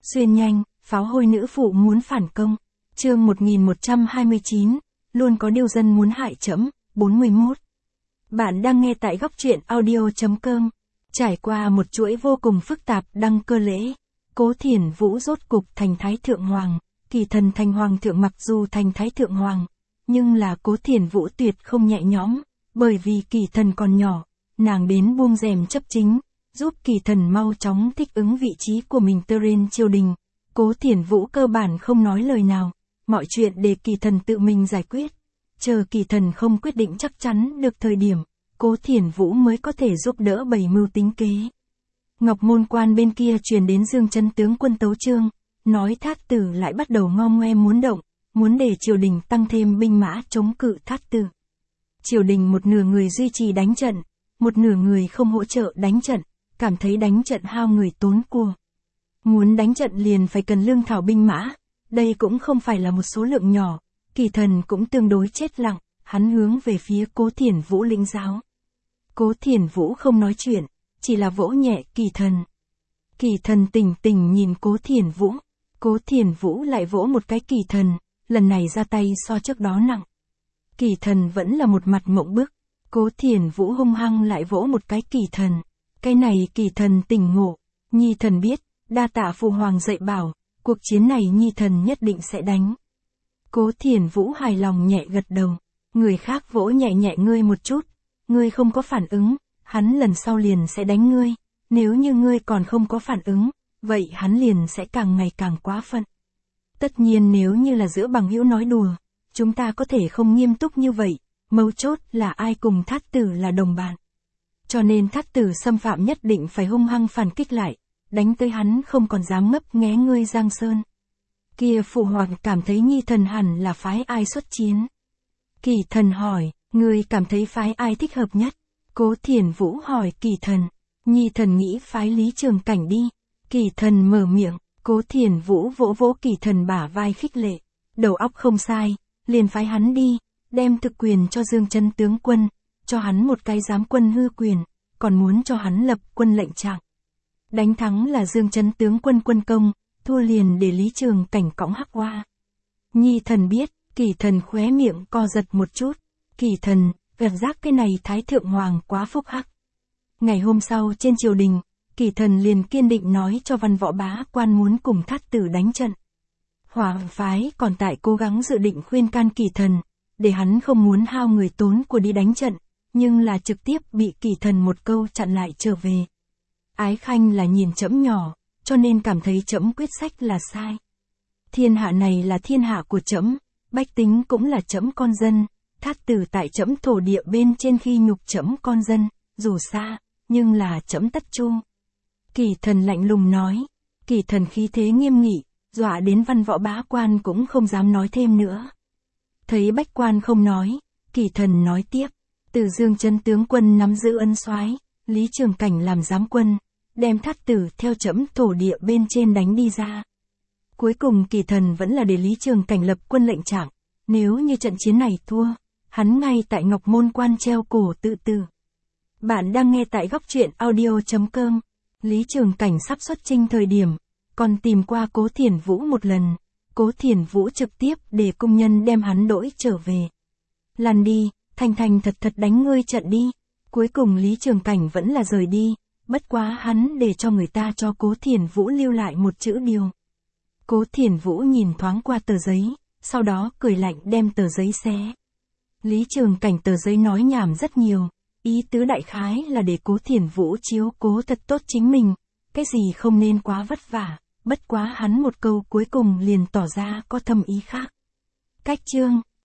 Xuyên nhanh, pháo hôi nữ phụ muốn phản công. Chương 1129, luôn có điều dân muốn hại trẫm. 41. Bạn đang nghe tại góc truyện audio.com. Trải qua một chuỗi vô cùng phức tạp đăng cơ lễ, Cố Thiển Vũ rốt cục thành Thái Thượng Hoàng, Kỳ Thần thành Hoàng thượng. Mặc dù thành Thái Thượng Hoàng, nhưng là Cố Thiển Vũ tuyệt không nhẹ nhõm, bởi vì Kỳ Thần còn nhỏ, nàng đến buông rèm chấp chính, giúp Kỳ Thần mau chóng thích ứng vị trí của mình trên triều đình. Cố Thiển Vũ cơ bản không nói lời nào, mọi chuyện để Kỳ Thần tự mình giải quyết. Chờ Kỳ Thần không quyết định chắc chắn được thời điểm, Cố Thiển Vũ mới có thể giúp đỡ bày mưu tính kế. Ngọc Môn Quan bên kia truyền đến Dương Chấn tướng quân tấu chương, nói Thát Tử lại bắt đầu ngao ngoe muốn động, muốn để triều đình tăng thêm binh mã chống cự Thát Tử. Triều đình một nửa người duy trì đánh trận, một nửa người không hỗ trợ đánh trận, cảm thấy đánh trận hao người tốn của. Muốn đánh trận liền phải cần lương thảo binh mã, đây cũng không phải là một số lượng nhỏ. Kỳ Thần cũng tương đối chết lặng, hắn hướng về phía Cố Thiển Vũ lĩnh giáo. Cố Thiển Vũ không nói chuyện, chỉ là vỗ nhẹ Kỳ Thần. Kỳ Thần tỉnh tỉnh nhìn Cố Thiển Vũ, Cố Thiển Vũ lại vỗ một cái Kỳ Thần, lần này ra tay so trước đó nặng. Kỳ Thần vẫn là một mặt mộng bức, Cố Thiển Vũ hung hăng lại vỗ một cái Kỳ Thần. Cái này Kỳ Thần tỉnh ngộ, Nhi Thần biết, đa tạ Phụ Hoàng dạy bảo, cuộc chiến này Nhi Thần nhất định sẽ đánh. Cố Thiển Vũ hài lòng nhẹ gật đầu, người khác vỗ nhẹ nhẹ ngươi một chút, ngươi không có phản ứng, hắn lần sau liền sẽ đánh ngươi, nếu như ngươi còn không có phản ứng, vậy hắn liền sẽ càng ngày càng quá phận. Tất nhiên nếu như là giữa bằng hữu nói đùa, chúng ta có thể không nghiêm túc như vậy, mấu chốt là ai cùng Thát Tử là đồng bạn. Cho nên Thát Tử xâm phạm nhất định phải hung hăng phản kích lại, đánh tới hắn không còn dám ngấp nghé ngươi Giang Sơn. Kia Phụ Hoàng cảm thấy Nhi Thần hẳn là phái ai xuất chiến? Kỳ Thần hỏi, ngươi cảm thấy phái ai thích hợp nhất? Cố Thiển Vũ hỏi Kỳ Thần, Nhi Thần nghĩ phái Lý Trường Cảnh đi. Kỳ Thần mở miệng, Cố Thiển Vũ vỗ vỗ Kỳ Thần bả vai khích lệ, đầu óc không sai, liền phái hắn đi, đem thực quyền cho Dương Chấn tướng quân, cho hắn một cái giám quân hư quyền, còn muốn cho hắn lập quân lệnh trạng. Đánh thắng là Dương Chấn tướng quân quân công, thua liền để Lý Trường Cảnh cõng hắc hoa. Nhi Thần biết. Kỳ Thần khóe miệng co giật một chút. Kỳ Thần, cảm giác cái này Thái Thượng Hoàng quá phúc hắc. Ngày hôm sau trên triều đình, Kỳ Thần liền kiên định nói cho văn võ bá quan muốn cùng Thát Tử đánh trận. Hoàng phái còn tại cố gắng dự định khuyên can Kỳ Thần, để hắn không muốn hao người tốn của đi đánh trận, nhưng là trực tiếp bị Kỳ Thần một câu chặn lại trở về. Ái Khanh là nhìn trẫm nhỏ, cho nên cảm thấy trẫm quyết sách là sai. Thiên hạ này là thiên hạ của trẫm, bách tính cũng là trẫm con dân, Thát Tử tại trẫm thổ địa bên trên khi nhục trẫm con dân, dù xa, nhưng là trẫm tất chu. Kỳ Thần lạnh lùng nói, Kỳ Thần khí thế nghiêm nghị, dọa đến văn võ bá quan cũng không dám nói thêm nữa. Thấy bách quan không nói, Kỳ Thần nói tiếp, từ Dương Chấn tướng quân nắm giữ ân soái, Lý Trường Cảnh làm giám quân, đem Thát Tử theo trẫm thổ địa bên trên đánh đi ra. Cuối cùng Kỳ Thần vẫn là để Lý Trường Cảnh lập quân lệnh trạng, nếu như trận chiến này thua, hắn ngay tại Ngọc Môn Quan treo cổ tự tử. Bạn đang nghe tại góc truyện audio.com. Lý Trường Cảnh sắp xuất chinh thời điểm, còn tìm qua Cố Thiển Vũ một lần, Cố Thiển Vũ trực tiếp để cung nhân đem hắn đỗi trở về. Lăn đi, thành thành thật thật đánh ngươi trận đi. Cuối cùng Lý Trường Cảnh vẫn là rời đi, bất quá hắn để cho người ta cho Cố Thiển Vũ lưu lại một chữ điều. Cố Thiển Vũ nhìn thoáng qua tờ giấy, sau đó cười lạnh đem tờ giấy xé. Lý Trường Cảnh tờ giấy nói nhảm rất nhiều, ý tứ đại khái là để Cố Thiển Vũ chiếu cố thật tốt chính mình, cái gì không nên quá vất vả, bất quá hắn một câu cuối cùng liền tỏ ra có thâm ý khác. Cách chương